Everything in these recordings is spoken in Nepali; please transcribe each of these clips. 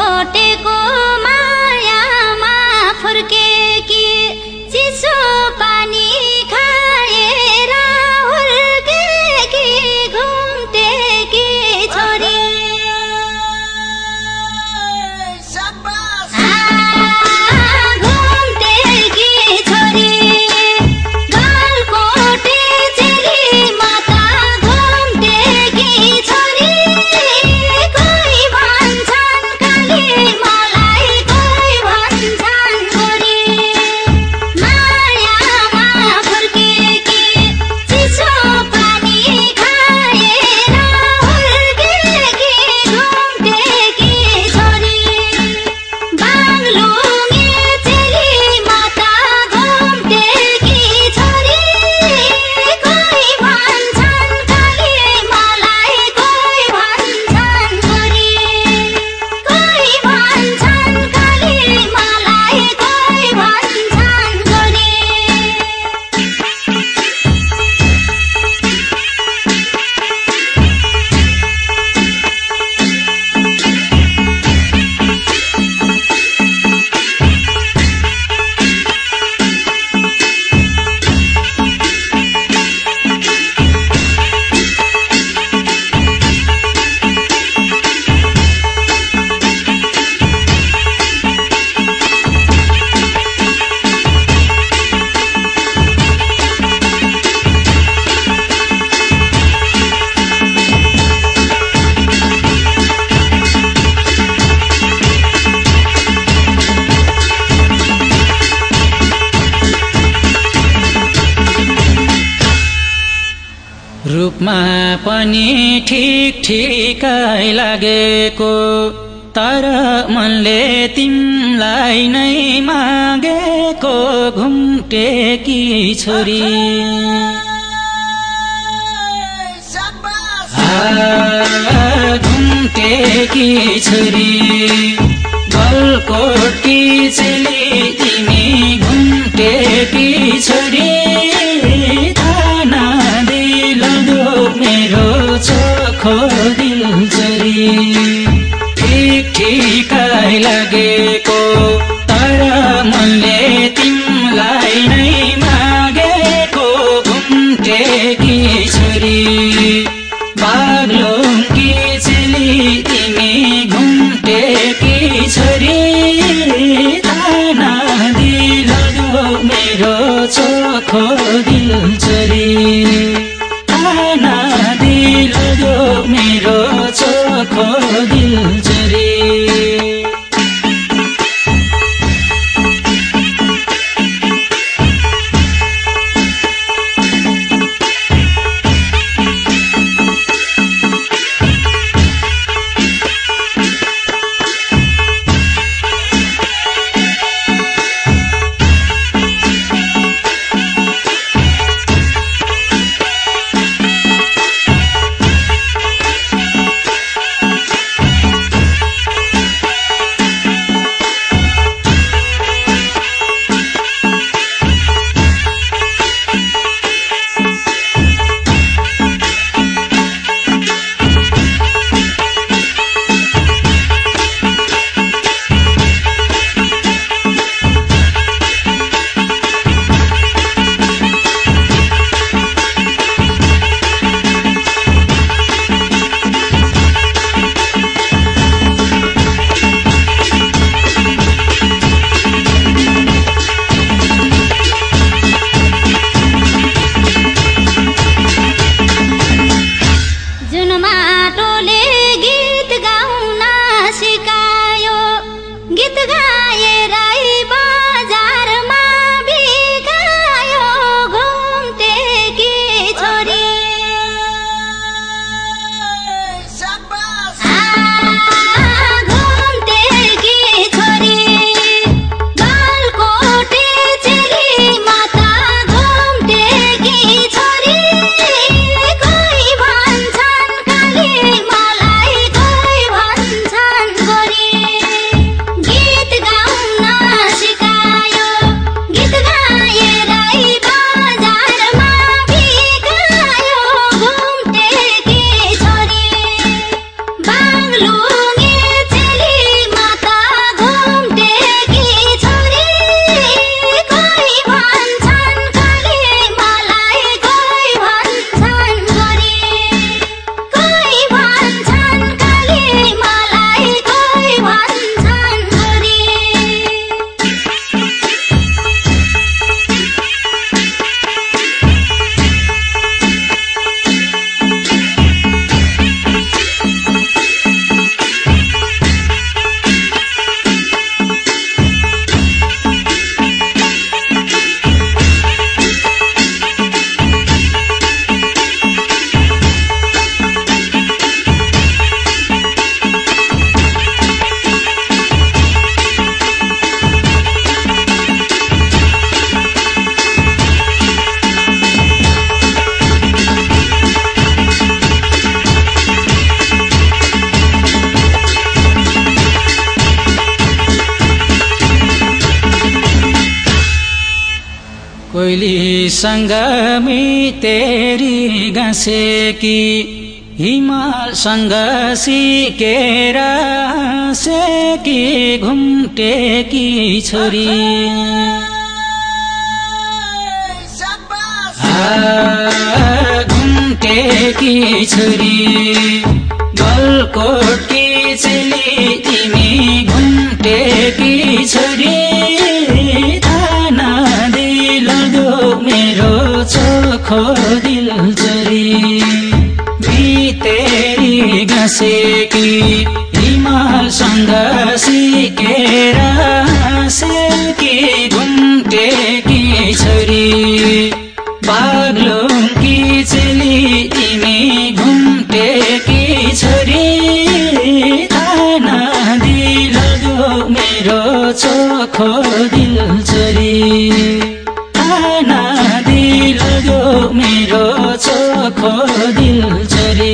कोटेको मायामा फुर्केकी चिसो पानी खाएर हुर्केकी घुम्टेकी छोरी घुम्टेकी छोरी गलकोटे चेली माता घुम्टेकी छोरी कोही भन्छन् काली मलाई कोही भन्छन् छोरी मायामा फुर्केकी चिसो पानी खाएर हुर्केकी घुम्टेकी छोरी बाग्लुङे चेली माता घुम्टेकी छोरी कोही भन्छन् काली मलाई कोही भन्छन् छोरी कोही भन्छन् काली मलाई कोही भन्छन् छोरी रूपमा पनि ठिक ठिकै लागेको तर मनले तिमलाई नै मागेको घुम्टेकी छोरी घुम्टेकी छोरी गलकोटकी चेली तिमी घुम्टेकी छोरी थाना दिलदो मेरो चोखो दिल चोरी ठिक ठिकै लागेको तर मनले तिमलाई नै मागेको घुम्टेकी छोरी बाग्लुङकी चेली तिमी घुम्टेकी छोरी थाना दिलदो मेरो चोखो दिल चोरी थाना दिलदो मेरो चोखो दिल चोरी कोइलीसँग मितेरी गाँसेकी हिमालसँग सिकेर सेकी घुम्टेकी छोरी घुम्टेकी छोरी गलकोटकी चेली तिमी घुम्टेकी छोरी थाना दिलदो मेरो चोखो दिल चोरी तेरी गाँसेकी हिमालसँग सिकेर सेकी घुम्टेकी छोरी बाग्लुङकी चेली तिमी घुम्टेकी छोरी थाना दिलदो मेरो चोखो दिल चोरी थाना दिलदो मेरो चोखो दिल चोरी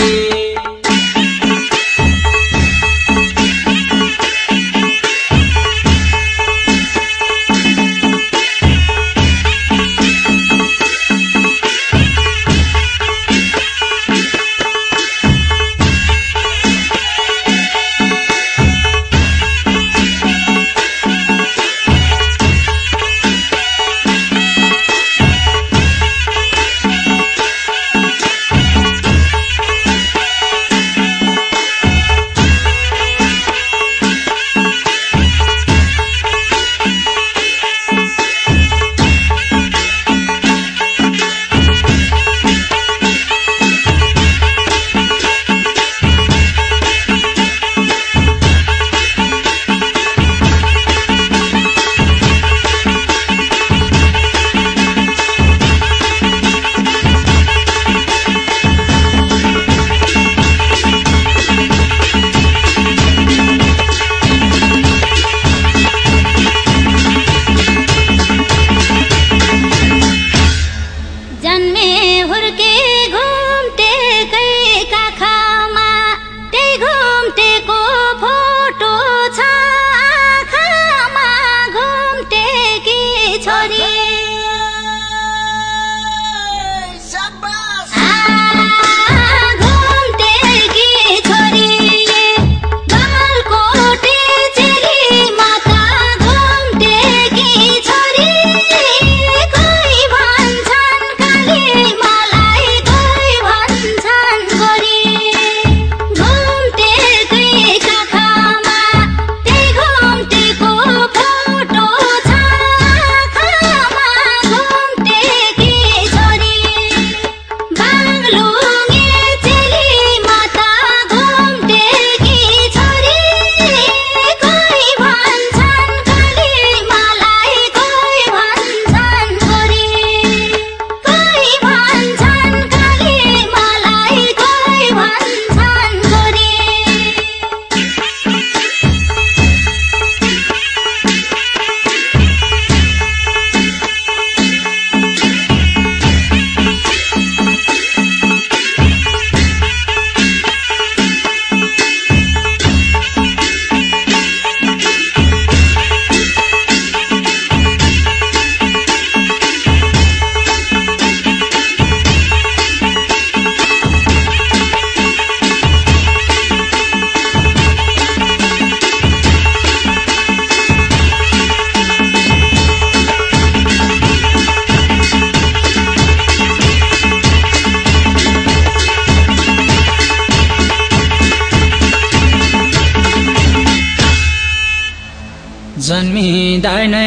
जन्मिँदा नै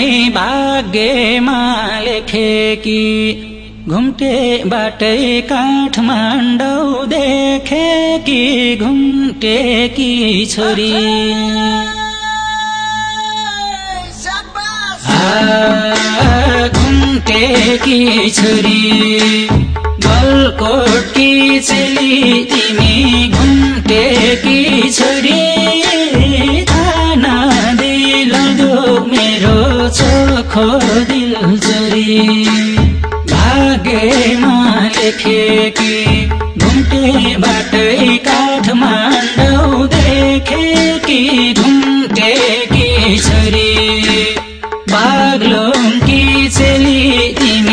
भाग्यमा लेखेकी घुम्टे बाटै काठमाडौँ देखेकी घुम्टेकी छोरी घुम्टेकी छोरी गलकोटकी चेली तिमी घुम्टेकी छोरी थाना दिलदो मेरो चोखो दिल चोरी भाग्यमा लेखेकी घुम्टे बाटै काठमाडौँ देखेकी घुम्टेकी छोरी बाग्लुङकी चेली तिमी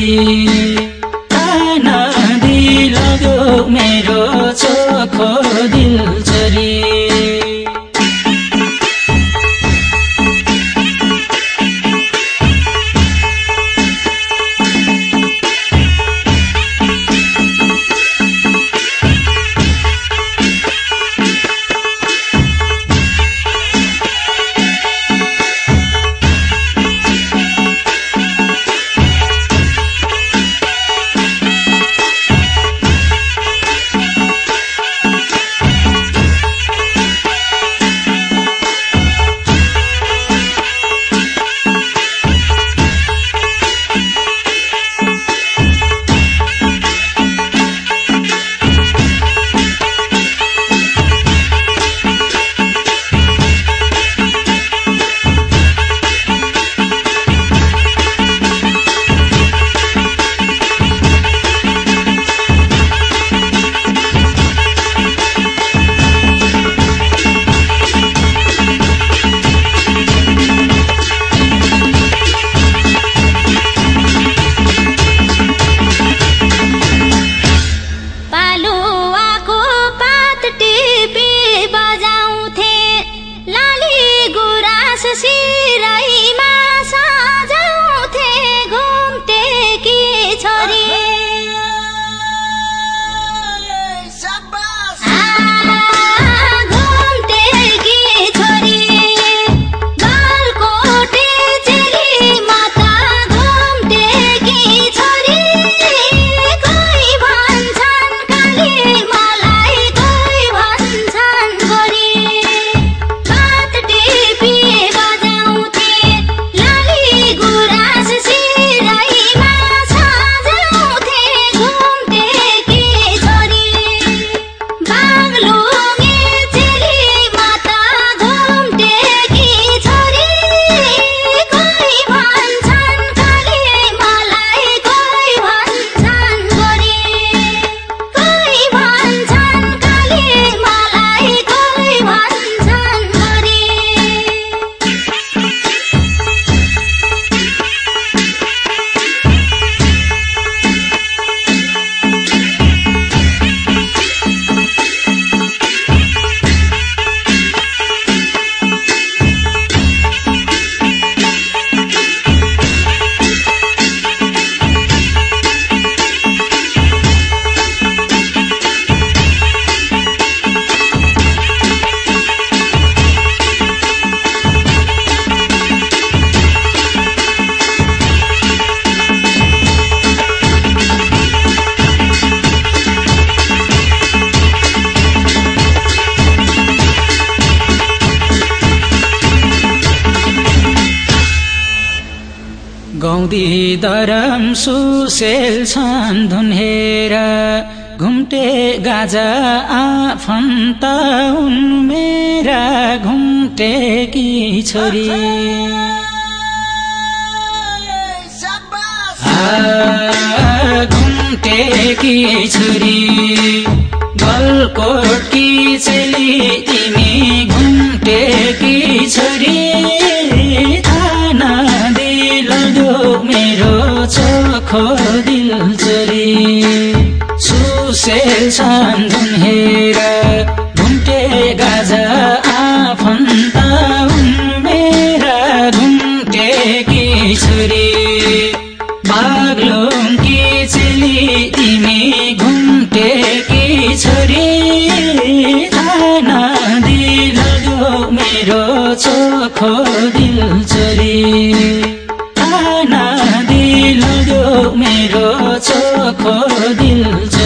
नदी लग्यो मेरो चोखो दिल चोरी गौदी दरम सुसेल छन् धुन्हेर घुम्टे गाजा आफन्त उन मेरा घुम्टेकी छोरी घुम्टेकी छोरी गलकोटकी चेली तिमी घुम्टेकी छोरी मेरो चोखो दिल चोरी सुसेल छन् धुन्हेर घुम्टे गाजा आफन्त मेरा घुम्टेकी छोरी बाग्लुङकी चेली तिमी घुम्टेकी छोरी नदी लग्यो मेरो चोखो दिल चोरी नदी लग्यो मेरो चोखो दिल